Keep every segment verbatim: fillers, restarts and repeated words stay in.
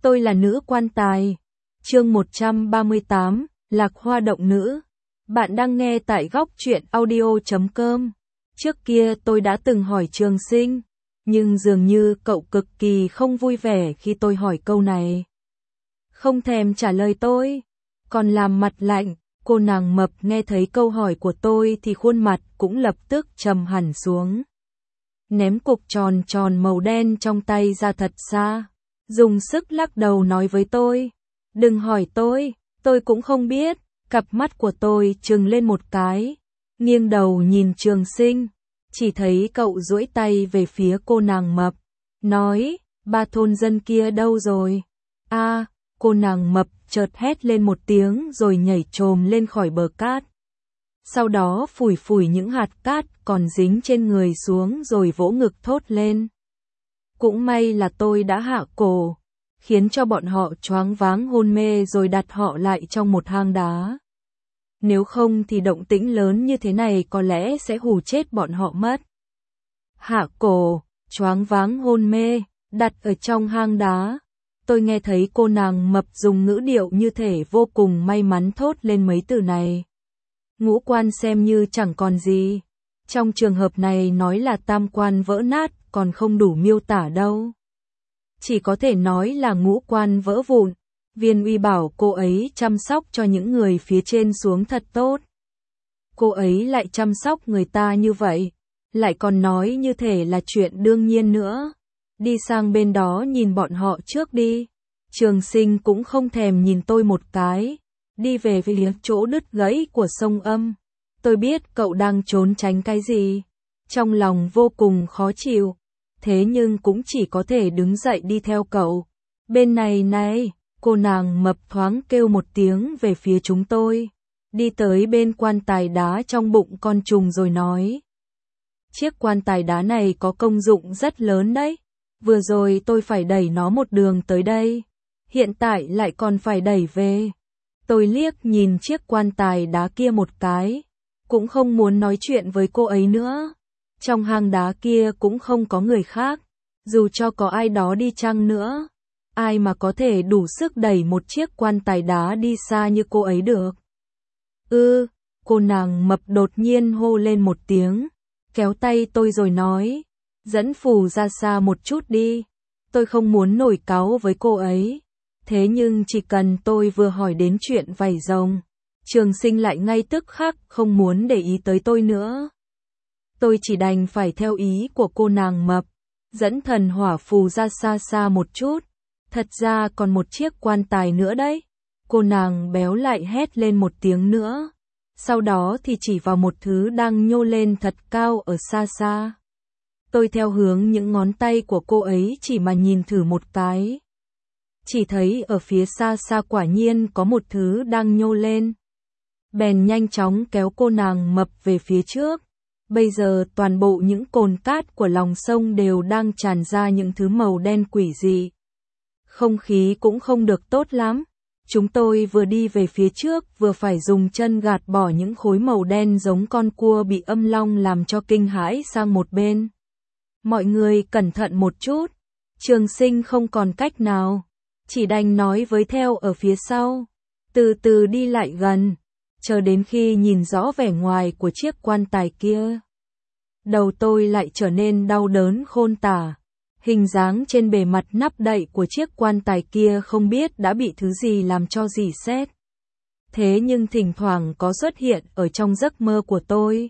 Tôi là nữ quan tài. Chương một trăm ba mươi tám, Lạc Hoa động nữ. Bạn đang nghe tại góc truyện audio chấm com. Trước kia tôi đã từng hỏi Trường Sinh, nhưng dường như cậu cực kỳ không vui vẻ khi tôi hỏi câu này. Không thèm trả lời tôi, còn làm mặt lạnh. Cô nàng mập nghe thấy câu hỏi của tôi thì khuôn mặt cũng lập tức trầm hẳn xuống. Ném cục tròn tròn màu đen trong tay ra thật xa, dùng sức lắc đầu nói với tôi, đừng hỏi tôi, tôi cũng không biết. Cặp mắt của tôi trừng lên một cái, nghiêng đầu nhìn Trường Sinh, chỉ thấy cậu duỗi tay về phía cô nàng mập, nói, ba thôn dân kia đâu rồi? A, cô nàng mập chợt hét lên một tiếng rồi nhảy chồm lên khỏi bờ cát. Sau đó phủi phủi những hạt cát còn dính trên người xuống rồi vỗ ngực thốt lên. Cũng may là tôi đã hạ cổ, khiến cho bọn họ choáng váng hôn mê rồi đặt họ lại trong một hang đá. Nếu không thì động tĩnh lớn như thế này có lẽ sẽ hù chết bọn họ mất. Hạ cổ, choáng váng hôn mê, đặt ở trong hang đá. Tôi nghe thấy cô nàng mập dùng ngữ điệu như thể vô cùng may mắn thốt lên mấy từ này. Ngũ quan xem như chẳng còn gì. Trong trường hợp này nói là tam quan vỡ nát còn không đủ miêu tả đâu. Chỉ có thể nói là ngũ quan vỡ vụn. Viên Uy bảo cô ấy chăm sóc cho những người phía trên xuống thật tốt. Cô ấy lại chăm sóc người ta như vậy, lại còn nói như thể là chuyện đương nhiên nữa. Đi sang bên đó nhìn bọn họ trước đi. Trường Sinh cũng không thèm nhìn tôi một cái, đi về phía chỗ đứt gãy của sông Âm. Tôi biết cậu đang trốn tránh cái gì, trong lòng vô cùng khó chịu, thế nhưng cũng chỉ có thể đứng dậy đi theo cậu. Bên này này, cô nàng mập thoáng kêu một tiếng về phía chúng tôi, đi tới bên quan tài đá trong bụng con trùng rồi nói. Chiếc quan tài đá này có công dụng rất lớn đấy, vừa rồi tôi phải đẩy nó một đường tới đây, hiện tại lại còn phải đẩy về. Tôi liếc nhìn chiếc quan tài đá kia một cái, cũng không muốn nói chuyện với cô ấy nữa. Trong hang đá kia cũng không có người khác, dù cho có ai đó đi chăng nữa, ai mà có thể đủ sức đẩy một chiếc quan tài đá đi xa như cô ấy được. Ư, cô nàng mập đột nhiên hô lên một tiếng, kéo tay tôi rồi nói, dẫn phù ra xa một chút đi. Tôi không muốn nổi cáu với cô ấy, thế nhưng chỉ cần tôi vừa hỏi đến chuyện vảy rồng, Trường Sinh lại ngay tức khắc không muốn để ý tới tôi nữa. Tôi chỉ đành phải theo ý của cô nàng mập, dẫn thần hỏa phù ra xa xa một chút. Thật ra còn một chiếc quan tài nữa đấy. Cô nàng béo lại hét lên một tiếng nữa. Sau đó thì chỉ vào một thứ đang nhô lên thật cao ở xa xa. Tôi theo hướng những ngón tay của cô ấy chỉ mà nhìn thử một cái. Chỉ thấy ở phía xa xa quả nhiên có một thứ đang nhô lên. Bèn nhanh chóng kéo cô nàng mập về phía trước. Bây giờ toàn bộ những cồn cát của lòng sông đều đang tràn ra những thứ màu đen quỷ dị. Không khí cũng không được tốt lắm. Chúng tôi vừa đi về phía trước vừa phải dùng chân gạt bỏ những khối màu đen giống con cua bị âm long làm cho kinh hãi sang một bên. Mọi người cẩn thận một chút. Trường Sinh không còn cách nào, chỉ đành nói với theo ở phía sau, từ từ đi lại gần, chờ đến khi nhìn rõ vẻ ngoài của chiếc quan tài kia. Đầu tôi lại trở nên đau đớn khôn tả. Hình dáng trên bề mặt nắp đậy của chiếc quan tài kia không biết đã bị thứ gì làm cho rỉ sét. Thế nhưng thỉnh thoảng có xuất hiện ở trong giấc mơ của tôi.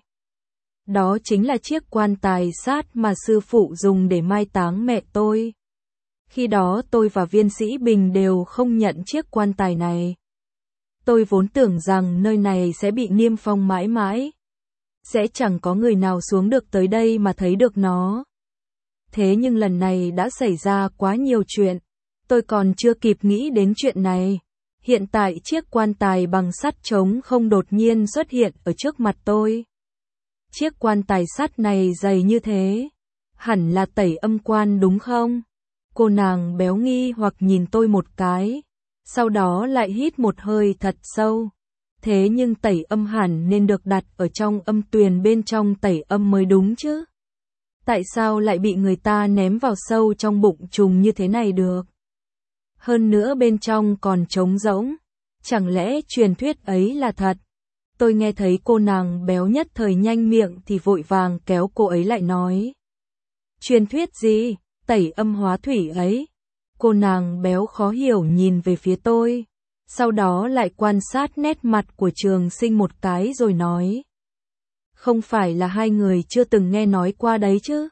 Đó chính là chiếc quan tài sắt mà sư phụ dùng để mai táng mẹ tôi. Khi đó tôi và Viên Sĩ Bình đều không nhận chiếc quan tài này. Tôi vốn tưởng rằng nơi này sẽ bị niêm phong mãi mãi. Sẽ chẳng có người nào xuống được tới đây mà thấy được nó. Thế nhưng lần này đã xảy ra quá nhiều chuyện, tôi còn chưa kịp nghĩ đến chuyện này. Hiện tại chiếc quan tài bằng sắt trống không đột nhiên xuất hiện ở trước mặt tôi. Chiếc quan tài sắt này dày như thế, hẳn là tẩy âm quan đúng không? Cô nàng béo nghi hoặc nhìn tôi một cái, sau đó lại hít một hơi thật sâu. Thế nhưng tẩy âm hẳn nên được đặt ở trong âm tuyền bên trong tẩy âm mới đúng chứ. Tại sao lại bị người ta ném vào sâu trong bụng trùng như thế này được? Hơn nữa bên trong còn trống rỗng. Chẳng lẽ truyền thuyết ấy là thật? Tôi nghe thấy cô nàng béo nhất thời nhanh miệng thì vội vàng kéo cô ấy lại nói. Truyền thuyết gì? Tẩy âm hóa thủy ấy. Cô nàng béo khó hiểu nhìn về phía tôi. Sau đó lại quan sát nét mặt của Trường Sinh một cái rồi nói. Không phải là hai người chưa từng nghe nói qua đấy chứ?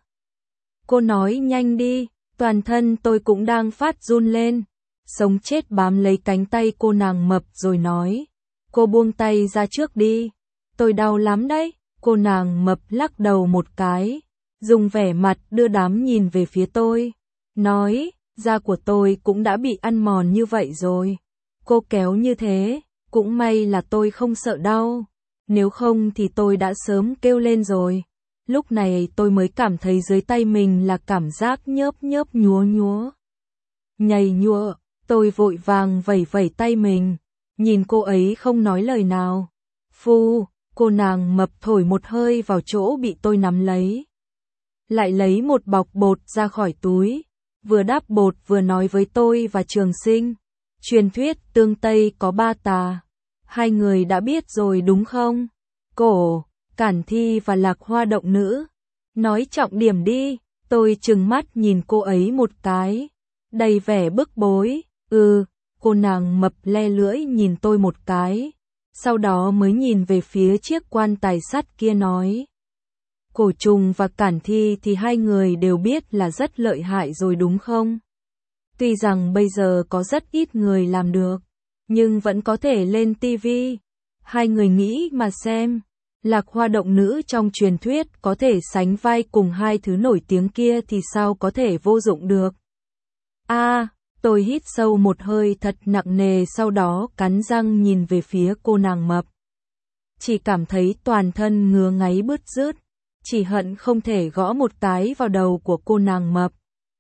Cô nói nhanh đi, toàn thân tôi cũng đang phát run lên. Sống chết bám lấy cánh tay cô nàng mập rồi nói. Cô buông tay ra trước đi. Tôi đau lắm đấy. Cô nàng mập lắc đầu một cái. Dùng vẻ mặt đưa đám nhìn về phía tôi. Nói, da của tôi cũng đã bị ăn mòn như vậy rồi. Cô kéo như thế, cũng may là tôi không sợ đau. Nếu không thì tôi đã sớm kêu lên rồi. Lúc này tôi mới cảm thấy dưới tay mình là cảm giác nhớp nhớp nhúa nhúa. Nhầy nhụa, tôi vội vàng vẩy vẩy tay mình. Nhìn cô ấy không nói lời nào. Phu, cô nàng mập thổi một hơi vào chỗ bị tôi nắm lấy. Lại lấy một bọc bột ra khỏi túi. Vừa đáp bột vừa nói với tôi và Trường Sinh. Truyền thuyết Tương Tây có ba tà. Hai người đã biết rồi đúng không? Cổ, Cản Thi và Lạc Hoa Động Nữ. Nói trọng điểm đi. Tôi trừng mắt nhìn cô ấy một cái. Đầy vẻ bức bối. Ừ, cô nàng mập le lưỡi nhìn tôi một cái. Sau đó mới nhìn về phía chiếc quan tài sắt kia nói. Cổ trùng và Cản Thi thì hai người đều biết là rất lợi hại rồi đúng không? Tuy rằng bây giờ có rất ít người làm được, nhưng vẫn có thể lên tivi. Hai người nghĩ mà xem, Lạc Hoa Động Nữ trong truyền thuyết có thể sánh vai cùng hai thứ nổi tiếng kia thì sao có thể vô dụng được. A, à, tôi hít sâu một hơi thật nặng nề sau đó cắn răng nhìn về phía cô nàng mập. Chỉ cảm thấy toàn thân ngứa ngáy bứt rứt, chỉ hận không thể gõ một cái vào đầu của cô nàng mập.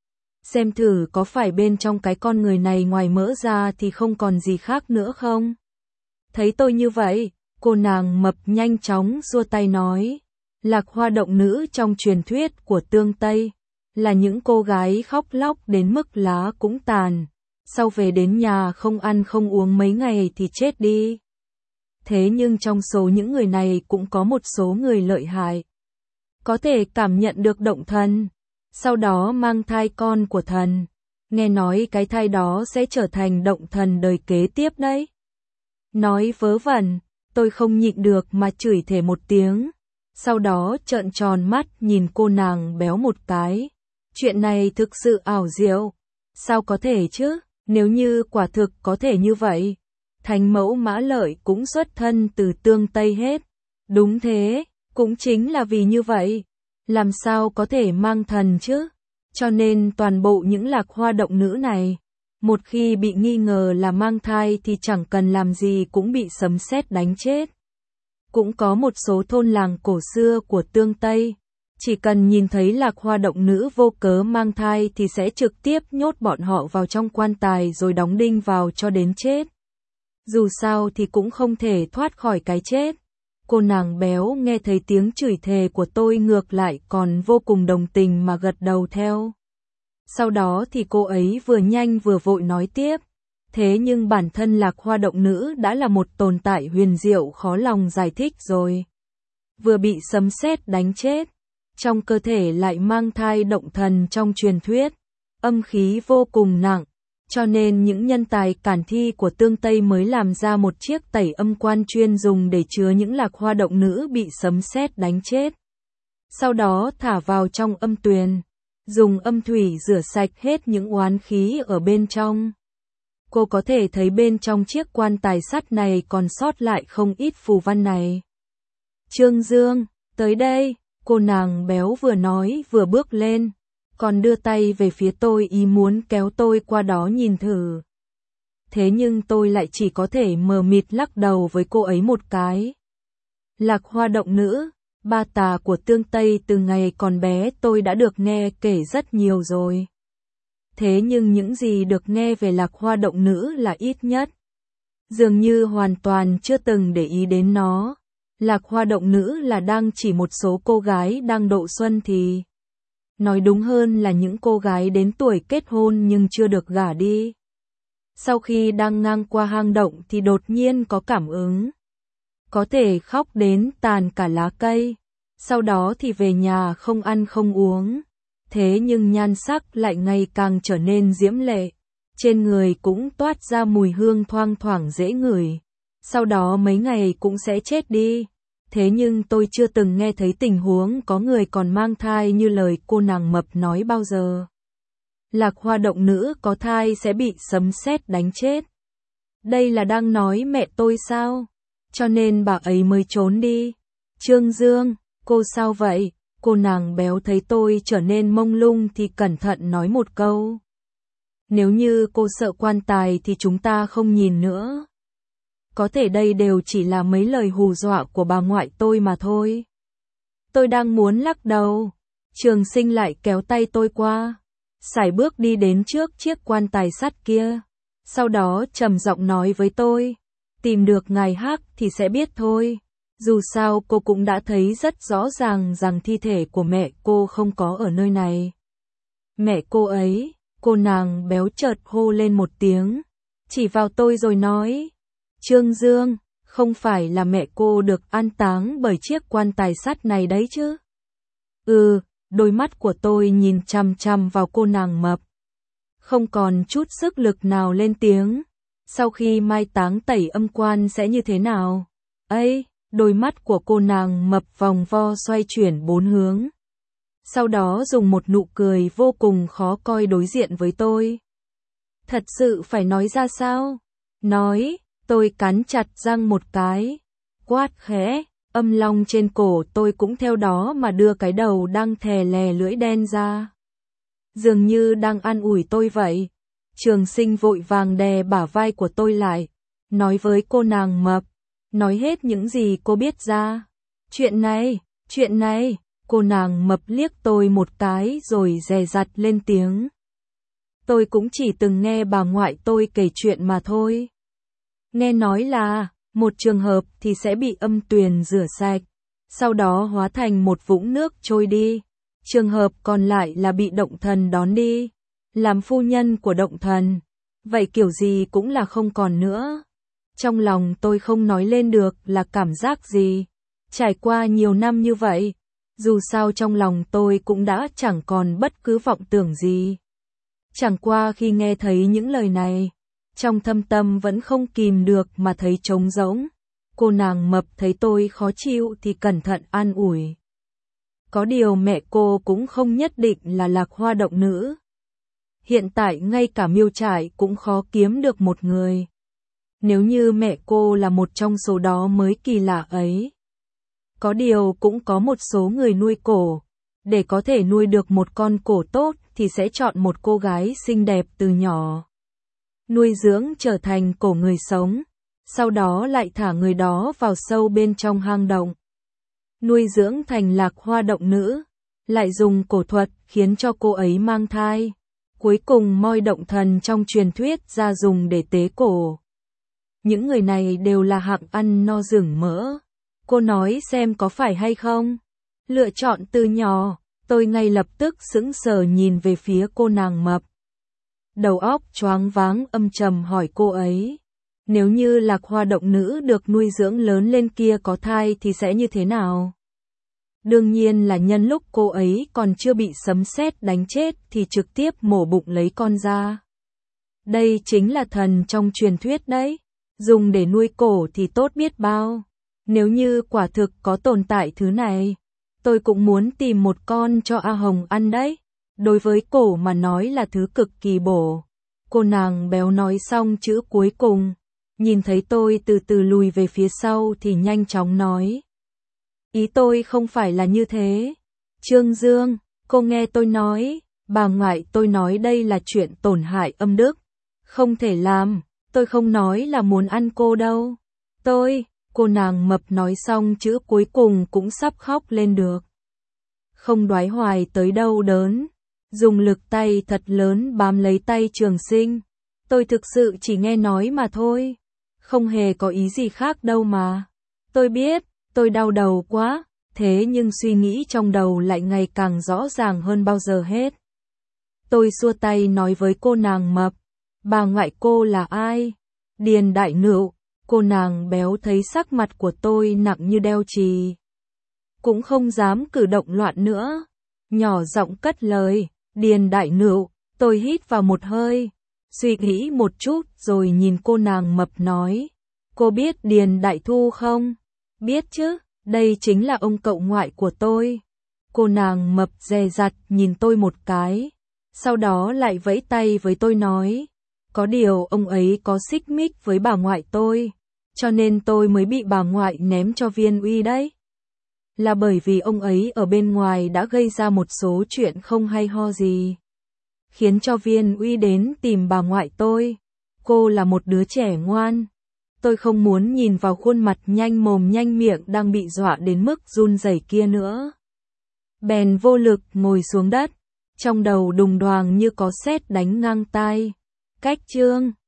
Xem thử có phải bên trong cái con người này ngoài mỡ ra thì không còn gì khác nữa không? Thấy tôi như vậy, cô nàng mập nhanh chóng giơ tay nói. Lạc Hoa Động Nữ trong truyền thuyết của Tương Tây là những cô gái khóc lóc đến mức lá cũng tàn. Sau về đến nhà không ăn không uống mấy ngày thì chết đi. Thế nhưng trong số những người này cũng có một số người lợi hại. Có thể cảm nhận được động thần. Sau đó mang thai con của thần. Nghe nói cái thai đó sẽ trở thành động thần đời kế tiếp đấy. Nói vớ vẩn, tôi không nhịn được mà chửi thề một tiếng. Sau đó trợn tròn mắt nhìn cô nàng béo một cái. Chuyện này thực sự ảo diệu. Sao có thể chứ, nếu như quả thực có thể như vậy. Thánh mẫu Mã Lợi cũng xuất thân từ Tương Tây hết. Đúng thế, cũng chính là vì như vậy. Làm sao có thể mang thần chứ? Cho nên toàn bộ những Lạc Hoa Động Nữ này, một khi bị nghi ngờ là mang thai thì chẳng cần làm gì cũng bị sấm sét đánh chết. Cũng có một số thôn làng cổ xưa của Tương Tây, chỉ cần nhìn thấy Lạc Hoa Động Nữ vô cớ mang thai thì sẽ trực tiếp nhốt bọn họ vào trong quan tài rồi đóng đinh vào cho đến chết. Dù sao thì cũng không thể thoát khỏi cái chết. Cô nàng béo nghe thấy tiếng chửi thề của tôi ngược lại còn vô cùng đồng tình mà gật đầu theo. Sau đó thì cô ấy vừa nhanh vừa vội nói tiếp. Thế nhưng bản thân Lạc Hoa Động Nữ đã là một tồn tại huyền diệu khó lòng giải thích rồi. Vừa bị sấm sét đánh chết, trong cơ thể lại mang thai động thần trong truyền thuyết, âm khí vô cùng nặng. Cho nên những nhân tài Cản Thi của Tương Tây mới làm ra một chiếc tẩy âm quan chuyên dùng để chứa những Lạc Hoa Động Nữ bị sấm sét đánh chết. Sau đó thả vào trong âm tuyền, dùng âm thủy rửa sạch hết những oán khí ở bên trong. Cô có thể thấy bên trong chiếc quan tài sắt này còn sót lại không ít phù văn này. Trương Dương, tới đây, cô nàng béo vừa nói vừa bước lên. Còn đưa tay về phía tôi ý muốn kéo tôi qua đó nhìn thử. Thế nhưng tôi lại chỉ có thể mờ mịt lắc đầu với cô ấy một cái. Lạc Hoa Động Nữ, ba tà của Tương Tây từ ngày còn bé tôi đã được nghe kể rất nhiều rồi. Thế nhưng những gì được nghe về Lạc Hoa Động Nữ là ít nhất. Dường như hoàn toàn chưa từng để ý đến nó. Lạc Hoa Động Nữ là đang chỉ một số cô gái đang độ xuân thì... Nói đúng hơn là những cô gái đến tuổi kết hôn nhưng chưa được gả đi. Sau khi đang ngang qua hang động thì đột nhiên có cảm ứng. Có thể khóc đến tàn cả lá cây. Sau đó thì về nhà không ăn không uống. Thế nhưng nhan sắc lại ngày càng trở nên diễm lệ. Trên người cũng toát ra mùi hương thoang thoảng dễ ngửi. Sau đó mấy ngày cũng sẽ chết đi. Thế nhưng tôi chưa từng nghe thấy tình huống có người còn mang thai như lời cô nàng mập nói bao giờ. Lạc Hoa động nữ có thai sẽ bị sấm sét đánh chết. Đây là đang nói mẹ tôi sao? Cho nên bà ấy mới trốn đi. Trương Dương, cô sao vậy? Cô nàng béo thấy tôi trở nên mông lung thì cẩn thận nói một câu. Nếu như cô sợ quan tài thì chúng ta không nhìn nữa. Có thể đây đều chỉ là mấy lời hù dọa của bà ngoại tôi mà thôi. Tôi đang muốn lắc đầu. Trường Sinh lại kéo tay tôi qua. Sải bước đi đến trước chiếc quan tài sắt kia. Sau đó trầm giọng nói với tôi. Tìm được ngài Hắc thì sẽ biết thôi. Dù sao cô cũng đã thấy rất rõ ràng rằng thi thể của mẹ cô không có ở nơi này. Mẹ cô ấy, cô nàng béo chợt hô lên một tiếng. Chỉ vào tôi rồi nói. Trương Dương, không phải là mẹ cô được an táng bởi chiếc quan tài sắt này đấy chứ? Ừ, đôi mắt của tôi nhìn chằm chằm vào cô nàng mập. Không còn chút sức lực nào lên tiếng. Sau khi mai táng tẩy âm quan sẽ như thế nào? Ấy, đôi mắt của cô nàng mập vòng vo xoay chuyển bốn hướng. Sau đó dùng một nụ cười vô cùng khó coi đối diện với tôi. Thật sự phải nói ra sao? Nói, tôi cắn chặt răng một cái. Quát khẽ, âm long trên cổ tôi cũng theo đó mà đưa cái đầu đang thè lè lưỡi đen ra. Dường như đang an ủi tôi vậy. Trường Sinh vội vàng đè bả vai của tôi lại. Nói với cô nàng mập. Nói hết những gì cô biết ra. Chuyện này, chuyện này. Cô nàng mập liếc tôi một cái rồi dè dặt lên tiếng. Tôi cũng chỉ từng nghe bà ngoại tôi kể chuyện mà thôi. Nghe nói là, một trường hợp thì sẽ bị âm tuyền rửa sạch, sau đó hóa thành một vũng nước trôi đi. Trường hợp còn lại là bị động thần đón đi, làm phu nhân của động thần. Vậy kiểu gì cũng là không còn nữa. Trong lòng tôi không nói lên được là cảm giác gì. Trải qua nhiều năm như vậy, dù sao trong lòng tôi cũng đã chẳng còn bất cứ vọng tưởng gì. Chẳng qua khi nghe thấy những lời này, trong thâm tâm vẫn không kìm được mà thấy trống rỗng. Cô nàng mập thấy tôi khó chịu thì cẩn thận an ủi. Có điều mẹ cô cũng không nhất định là Lạc Hoa động nữ. Hiện tại ngay cả Miêu Trại cũng khó kiếm được một người. Nếu như mẹ cô là một trong số đó mới kỳ lạ ấy. Có điều cũng có một số người nuôi cổ. Để có thể nuôi được một con cổ tốt thì sẽ chọn một cô gái xinh đẹp từ nhỏ. Nuôi dưỡng trở thành cổ người sống. Sau đó lại thả người đó vào sâu bên trong hang động. Nuôi dưỡng thành Lạc Hoa động nữ. Lại dùng cổ thuật khiến cho cô ấy mang thai. Cuối cùng moi động thần trong truyền thuyết ra dùng để tế cổ. Những người này đều là hạng ăn no rừng mỡ. Cô nói xem có phải hay không? Lựa chọn từ nhỏ, tôi ngay lập tức sững sờ nhìn về phía cô nàng mập. Đầu óc choáng váng âm trầm hỏi cô ấy. Nếu như Lạc Hoa động nữ được nuôi dưỡng lớn lên kia có thai thì sẽ như thế nào? Đương nhiên là nhân lúc cô ấy còn chưa bị sấm sét đánh chết thì trực tiếp mổ bụng lấy con ra. Đây chính là thần trong truyền thuyết đấy. Dùng để nuôi cổ thì tốt biết bao. Nếu như quả thực có tồn tại thứ này, tôi cũng muốn tìm một con cho A Hồng ăn đấy. Đối với cổ mà nói là thứ cực kỳ bổ. Cô nàng béo nói xong chữ cuối cùng. Nhìn thấy tôi từ từ lùi về phía sau thì nhanh chóng nói. Ý tôi không phải là như thế. Trương Dương, cô nghe tôi nói, bà ngoại tôi nói đây là chuyện tổn hại âm đức. Không thể làm, tôi không nói là muốn ăn cô đâu. Tôi, cô nàng mập nói xong chữ cuối cùng cũng sắp khóc lên được. Không đoái hoài tới đâu đớn. Dùng lực tay thật lớn bám lấy tay Trường Sinh. Tôi thực sự chỉ nghe nói mà thôi. Không hề có ý gì khác đâu mà. Tôi biết, tôi đau đầu quá. Thế nhưng suy nghĩ trong đầu lại ngày càng rõ ràng hơn bao giờ hết. Tôi xua tay nói với cô nàng mập. Bà ngoại cô là ai? Điền đại nựu, cô nàng béo thấy sắc mặt của tôi nặng như đeo chì. Cũng không dám cử động loạn nữa. Nhỏ giọng cất lời, Điền đại nựu, tôi hít vào một hơi. Suy nghĩ một chút rồi nhìn cô nàng mập nói. Cô biết Điền Đại Thu không? Biết chứ, đây chính là ông cậu ngoại của tôi. Cô nàng mập dè dặt nhìn tôi một cái. Sau đó lại vẫy tay với tôi nói. Có điều ông ấy có xích mích với bà ngoại tôi. Cho nên tôi mới bị bà ngoại ném cho Viên Uy đấy. Là bởi vì ông ấy ở bên ngoài đã gây ra một số chuyện không hay ho gì. Khiến cho Viên Uy đến tìm bà ngoại tôi. Cô là một đứa trẻ ngoan. Tôi không muốn nhìn vào khuôn mặt nhanh mồm nhanh miệng đang bị dọa đến mức run rẩy kia nữa. Bèn vô lực ngồi xuống đất. Trong đầu đùng đoàng như có sét đánh ngang tai. Cách chương